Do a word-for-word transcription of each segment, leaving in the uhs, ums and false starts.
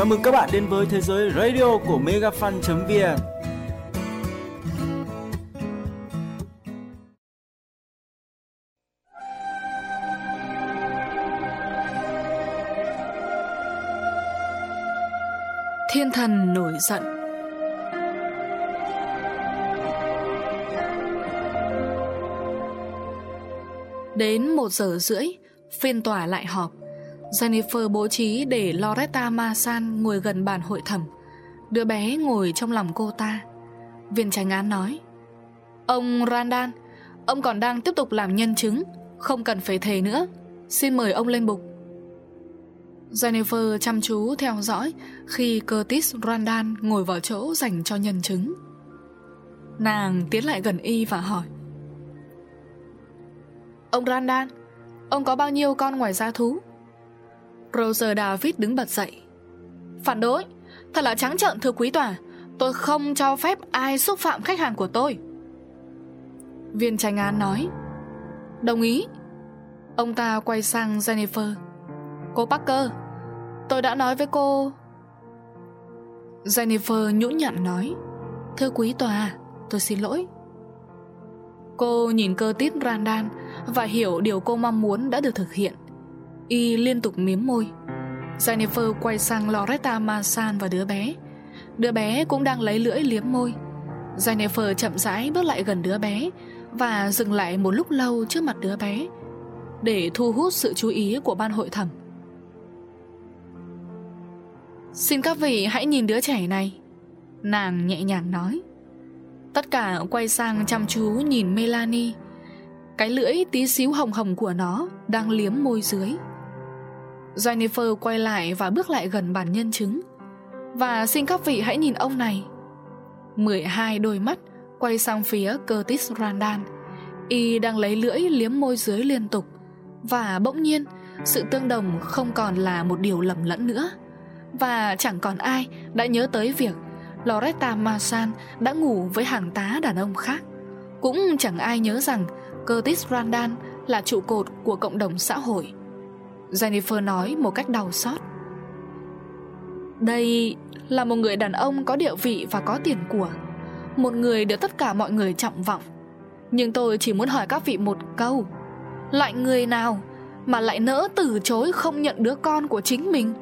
Chào mừng các bạn đến với thế giới radio của megafan chấm vn. Thiên thần nổi giận. Đến một giờ rưỡi, phiên tòa lại họp. Jennifer bố trí để Loretta Masan ngồi gần bàn hội thẩm, đứa bé ngồi trong lòng cô ta. Viên chánh án nói: Ông Randall, ông còn đang tiếp tục làm nhân chứng, không cần phải thề nữa. Xin mời ông lên bục. Jennifer chăm chú theo dõi khi Curtis Randall ngồi vào chỗ dành cho nhân chứng. Nàng tiến lại gần y và hỏi: Ông Randall, ông có bao nhiêu con ngoài gia thú? Roger David đứng bật dậy: Phản đối, thật là trắng trợn thưa quý tòa. Tôi không cho phép ai xúc phạm khách hàng của tôi. Viên chánh án nói: Đồng ý. Ông ta quay sang Jennifer: Cô Parker, tôi đã nói với cô. Jennifer nhũn nhặn nói: Thưa quý tòa, tôi xin lỗi. Cô nhìn Curtis Randall và hiểu điều cô mong muốn đã được thực hiện. Y liên tục mím môi. Jennifer quay sang Loretta Masan và đứa bé. Đứa bé cũng đang lấy lưỡi liếm môi. Jennifer chậm rãi bước lại gần đứa bé và dừng lại một lúc lâu trước mặt đứa bé để thu hút sự chú ý của ban hội thẩm. Xin các vị hãy nhìn đứa trẻ này, nàng nhẹ nhàng nói. Tất cả quay sang chăm chú nhìn Melanie. Cái lưỡi tí xíu hồng hồng của nó đang liếm môi dưới. Jennifer quay lại và bước lại gần bàn nhân chứng. Và xin các vị hãy nhìn ông này. mười hai đôi mắt quay sang phía Curtis Randall. Y đang lấy lưỡi liếm môi dưới liên tục. Và bỗng nhiên, sự tương đồng không còn là một điều lầm lẫn nữa. Và chẳng còn ai đã nhớ tới việc Loretta Masan đã ngủ với hàng tá đàn ông khác. Cũng chẳng ai nhớ rằng Curtis Randall là trụ cột của cộng đồng xã hội. Jennifer nói một cách đau xót: Đây là một người đàn ông có địa vị và có tiền của, một người được tất cả mọi người trọng vọng. Nhưng tôi chỉ muốn hỏi các vị một câu: loại người nào mà lại nỡ từ chối không nhận đứa con của chính mình?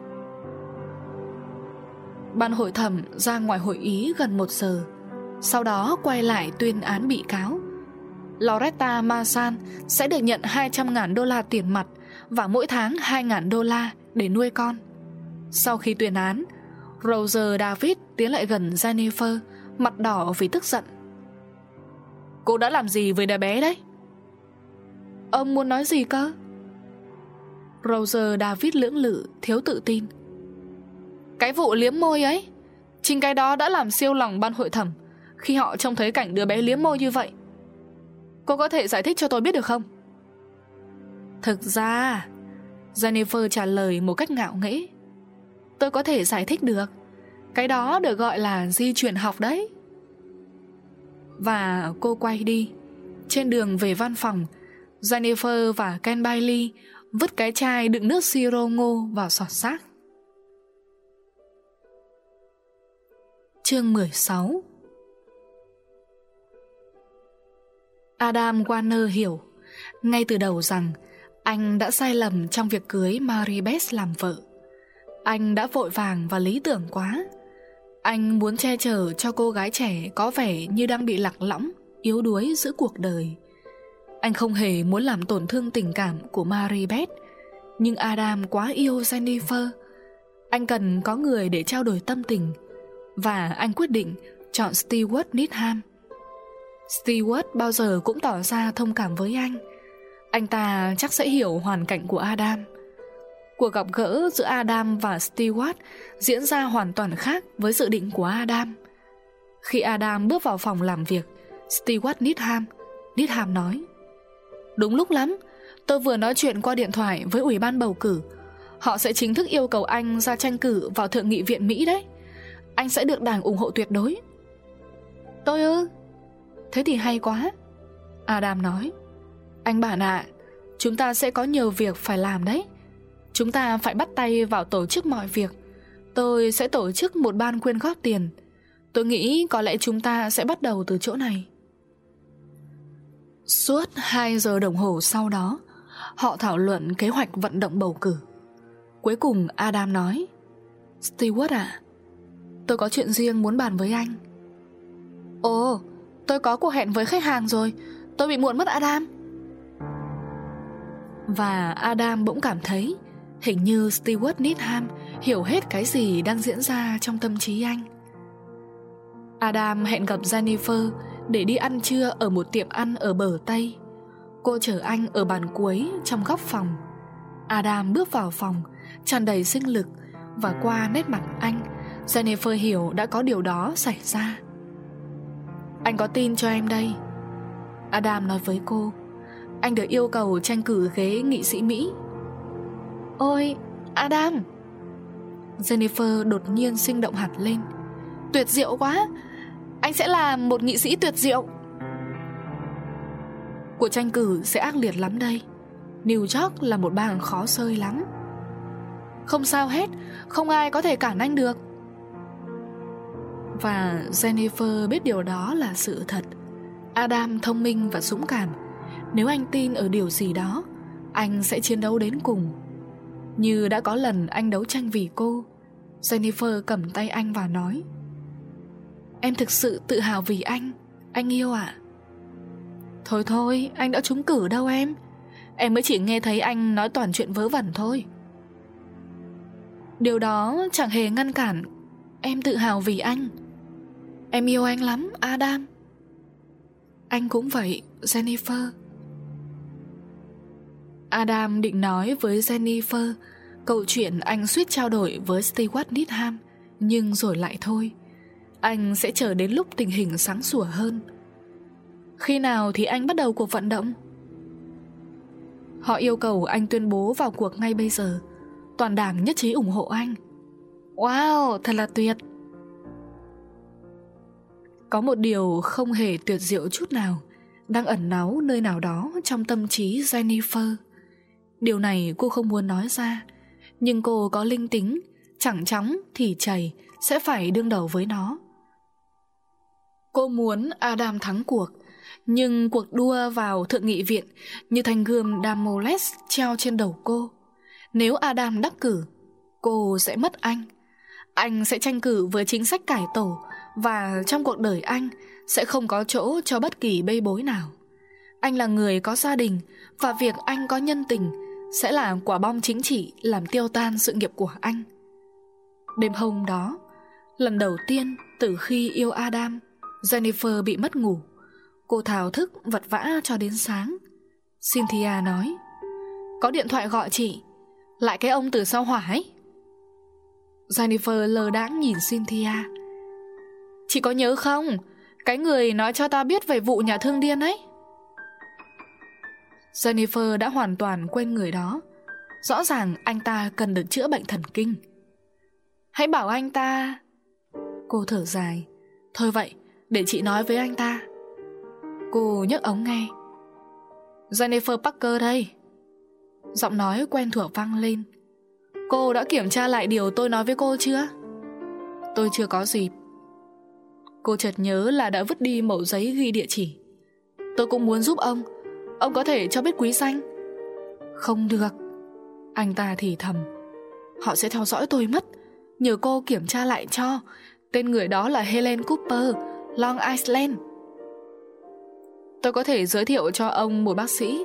Ban hội thẩm ra ngoài hội ý gần một giờ, sau đó quay lại tuyên án bị cáo. Loretta Masan sẽ được nhận hai trăm ngàn đô la tiền mặt và mỗi tháng hai ngàn đô la để nuôi con. Sau khi tuyên án, Roger David tiến lại gần Jennifer, mặt đỏ vì tức giận. Cô đã làm gì với đứa bé đấy? Ông muốn nói gì cơ? Roger David lưỡng lự, thiếu tự tin. Cái vụ liếm môi ấy, chính cái đó đã làm siêu lòng ban hội thẩm khi họ trông thấy cảnh đứa bé liếm môi như vậy. Cô có thể giải thích cho tôi biết được không? Thực ra, Jennifer trả lời một cách ngạo nghễ, tôi có thể giải thích được. Cái đó được gọi là di truyền học đấy. Và cô quay đi. Trên đường về văn phòng, Jennifer và Ken Bailey vứt cái chai đựng nước siro ngô vào sọt rác. Chương mười sáu. Adam Warner hiểu ngay từ đầu rằng anh đã sai lầm trong việc cưới Mary Beth làm vợ. Anh đã vội vàng và lý tưởng quá. Anh muốn che chở cho cô gái trẻ có vẻ như đang bị lạc lõng, yếu đuối giữa cuộc đời. Anh không hề muốn làm tổn thương tình cảm của Mary Beth. Nhưng Adam quá yêu Jennifer. Anh cần có người để trao đổi tâm tình. Và anh quyết định chọn Stewart Needham. Stewart bao giờ cũng tỏ ra thông cảm với anh. Anh ta chắc sẽ hiểu hoàn cảnh của Adam. Cuộc gặp gỡ giữa Adam và Stewart diễn ra hoàn toàn khác với dự định của Adam. Khi Adam bước vào phòng làm việc Stewart Needham, Needham nói: Đúng lúc lắm, tôi vừa nói chuyện qua điện thoại với Ủy ban bầu cử. Họ sẽ chính thức yêu cầu anh ra tranh cử vào Thượng nghị viện Mỹ đấy. Anh sẽ được đảng ủng hộ tuyệt đối. Tôi ư? Thế thì hay quá, Adam nói. Anh bạn ạ, à, chúng ta sẽ có nhiều việc phải làm đấy. Chúng ta phải bắt tay vào tổ chức mọi việc. Tôi sẽ tổ chức một ban quyên góp tiền. Tôi nghĩ có lẽ chúng ta sẽ bắt đầu từ chỗ này. Suốt hai giờ đồng hồ sau đó, họ thảo luận kế hoạch vận động bầu cử. Cuối cùng Adam nói: Stewart à, tôi có chuyện riêng muốn bàn với anh. Ồ, tôi có cuộc hẹn với khách hàng rồi. Tôi bị muộn mất Adam. Và Adam bỗng cảm thấy hình như Stewart Needham hiểu hết cái gì đang diễn ra trong tâm trí anh. Adam hẹn gặp Jennifer để đi ăn trưa ở một tiệm ăn ở bờ Tây. Cô chờ anh ở bàn cuối trong góc phòng. Adam bước vào phòng tràn đầy sinh lực, và qua nét mặt anh, Jennifer hiểu đã có điều đó xảy ra. Anh có tin cho em đây, Adam nói với cô. Anh được yêu cầu tranh cử ghế nghị sĩ Mỹ. Ôi, Adam! Jennifer đột nhiên sinh động hẳn lên. Tuyệt diệu quá! Anh sẽ là một nghị sĩ tuyệt diệu. Cuộc tranh cử sẽ ác liệt lắm đây. New York là một bang khó xơi lắm. Không sao hết, không ai có thể cản anh được. Và Jennifer biết điều đó là sự thật. Adam thông minh và dũng cảm. Nếu anh tin ở điều gì đó, anh sẽ chiến đấu đến cùng. Như đã có lần anh đấu tranh vì cô. Jennifer cầm tay anh và nói: Em thực sự tự hào vì anh, anh yêu ạ. Thôi thôi, anh đã trúng cử đâu em. Em mới chỉ nghe thấy anh nói toàn chuyện vớ vẩn thôi. Điều đó chẳng hề ngăn cản em tự hào vì anh. Em yêu anh lắm, Adam. Anh cũng vậy, Jennifer. Adam định nói với Jennifer câu chuyện anh suýt trao đổi với Stewart Needham, nhưng rồi lại thôi. Anh sẽ chờ đến lúc tình hình sáng sủa hơn. Khi nào thì anh bắt đầu cuộc vận động? Họ yêu cầu anh tuyên bố vào cuộc ngay bây giờ. Toàn đảng nhất trí ủng hộ anh. Wow, thật là tuyệt. Có một điều không hề tuyệt diệu chút nào đang ẩn náu nơi nào đó trong tâm trí Jennifer. Điều này cô không muốn nói ra, nhưng cô có linh tính, chẳng chóng thì chày sẽ phải đương đầu với nó. Cô muốn Adam thắng cuộc, nhưng cuộc đua vào thượng nghị viện như thanh gươm Damocles treo trên đầu cô. Nếu Adam đắc cử, cô sẽ mất anh. Anh sẽ tranh cử với chính sách cải tổ, và trong cuộc đời anh sẽ không có chỗ cho bất kỳ bê bối nào. Anh là người có gia đình, và việc anh có nhân tình sẽ là quả bom chính trị làm tiêu tan sự nghiệp của anh. Đêm hôm đó, lần đầu tiên từ khi yêu Adam, Jennifer bị mất ngủ. Cô thao thức vật vã cho đến sáng. Cynthia nói: Có điện thoại gọi chị. Lại cái ông từ sao hỏa ấy. Jennifer lơ đãng nhìn Cynthia. Chị có nhớ không? Cái người nói cho ta biết về vụ nhà thương điên ấy. Jennifer đã hoàn toàn quên người đó. Rõ ràng anh ta cần được chữa bệnh thần kinh. Hãy bảo anh ta. Cô thở dài. Thôi vậy, để chị nói với anh ta. Cô nhấc ống nghe. Jennifer Parker đây. Giọng nói quen thuộc vang lên. Cô đã kiểm tra lại điều tôi nói với cô chưa? Tôi chưa có dịp. Cô chợt nhớ là đã vứt đi mẩu giấy ghi địa chỉ. Tôi cũng muốn giúp ông. Ông có thể cho biết quý danh. Không được, anh ta thì thầm. Họ sẽ theo dõi tôi mất. Nhờ cô kiểm tra lại cho. Tên người đó là Helen Cooper, Long Island. Tôi có thể giới thiệu cho ông một bác sĩ.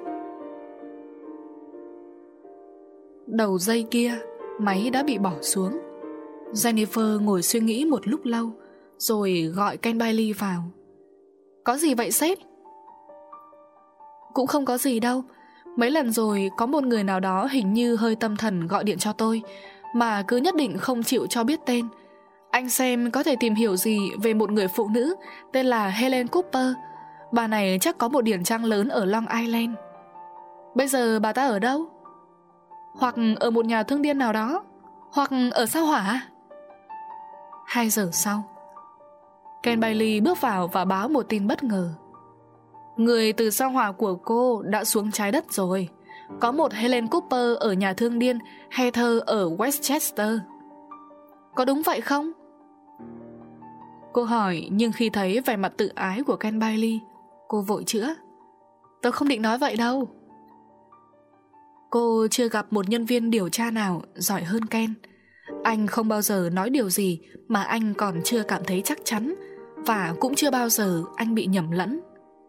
Đầu dây kia, máy đã bị bỏ xuống. Jennifer ngồi suy nghĩ một lúc lâu, rồi gọi Ken Bailey vào. Có gì vậy sếp? Cũng không có gì đâu. Mấy lần rồi có một người nào đó hình như hơi tâm thần gọi điện cho tôi, mà cứ nhất định không chịu cho biết tên. Anh xem có thể tìm hiểu gì về một người phụ nữ tên là Helen Cooper. Bà này chắc có một điển trang lớn ở Long Island. Bây giờ bà ta ở đâu? Hoặc ở một nhà thương điên nào đó, hoặc ở sao hỏa. Hai giờ sau, Ken Bailey bước vào và báo một tin bất ngờ. Người từ sao hỏa của cô đã xuống trái đất rồi. Có một Helen Cooper ở nhà thương điên Heather ở Westchester. Có đúng vậy không? Cô hỏi, nhưng khi thấy vẻ mặt tự ái của Ken Bailey, cô vội chữa. Tôi không định nói vậy đâu. Cô chưa gặp một nhân viên điều tra nào giỏi hơn Ken. Anh không bao giờ nói điều gì mà anh còn chưa cảm thấy chắc chắn, và cũng chưa bao giờ anh bị nhầm lẫn.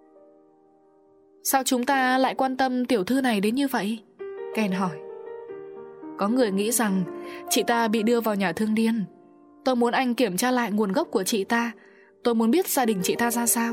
Sao chúng ta lại quan tâm tiểu thư này đến như vậy? Ken hỏi. Có người nghĩ rằng chị ta bị đưa vào nhà thương điên. Tôi muốn anh kiểm tra lại nguồn gốc của chị ta. Tôi muốn biết gia đình chị ta ra sao.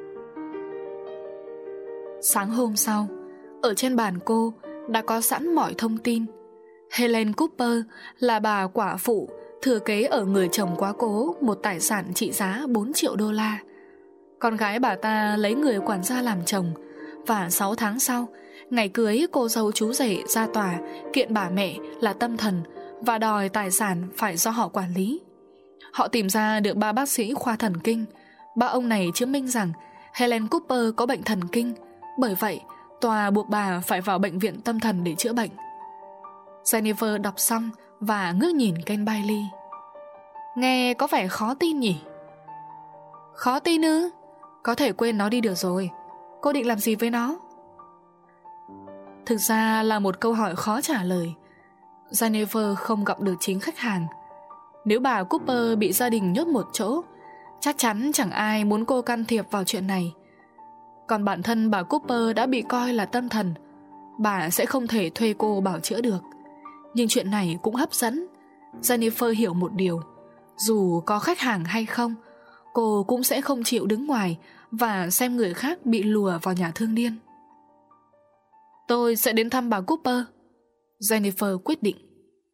Sáng hôm sau, ở trên bàn cô đã có sẵn mọi thông tin. Helen Cooper là bà quả phụ thừa kế ở người chồng quá cố một tài sản trị giá bốn triệu đô la. Con gái bà ta lấy người quản gia làm chồng, và sáu tháng sau, ngày cưới, cô dâu chú rể ra tòa kiện bà mẹ là tâm thần và đòi tài sản phải do họ quản lý. Họ tìm ra được ba bác sĩ khoa thần kinh. Ba ông này chứng minh rằng Helen Cooper có bệnh thần kinh. Bởi vậy, tòa buộc bà phải vào bệnh viện tâm thần để chữa bệnh. Jennifer đọc xong và ngước nhìn Ken Bailey. Nghe có vẻ khó tin nhỉ? Khó tin ư? Có thể quên nó đi được rồi. Cô định làm gì với nó? Thực ra là một câu hỏi khó trả lời. Jennifer không gặp được chính khách hàng. Nếu bà Cooper bị gia đình nhốt một chỗ, chắc chắn chẳng ai muốn cô can thiệp vào chuyện này. Còn bản thân bà Cooper đã bị coi là tâm thần, bà sẽ không thể thuê cô bảo chữa được. Nhưng chuyện này cũng hấp dẫn. Jennifer hiểu một điều: dù có khách hàng hay không, cô cũng sẽ không chịu đứng ngoài và xem người khác bị lùa vào nhà thương điên. Tôi sẽ đến thăm bà Cooper, Jennifer quyết định.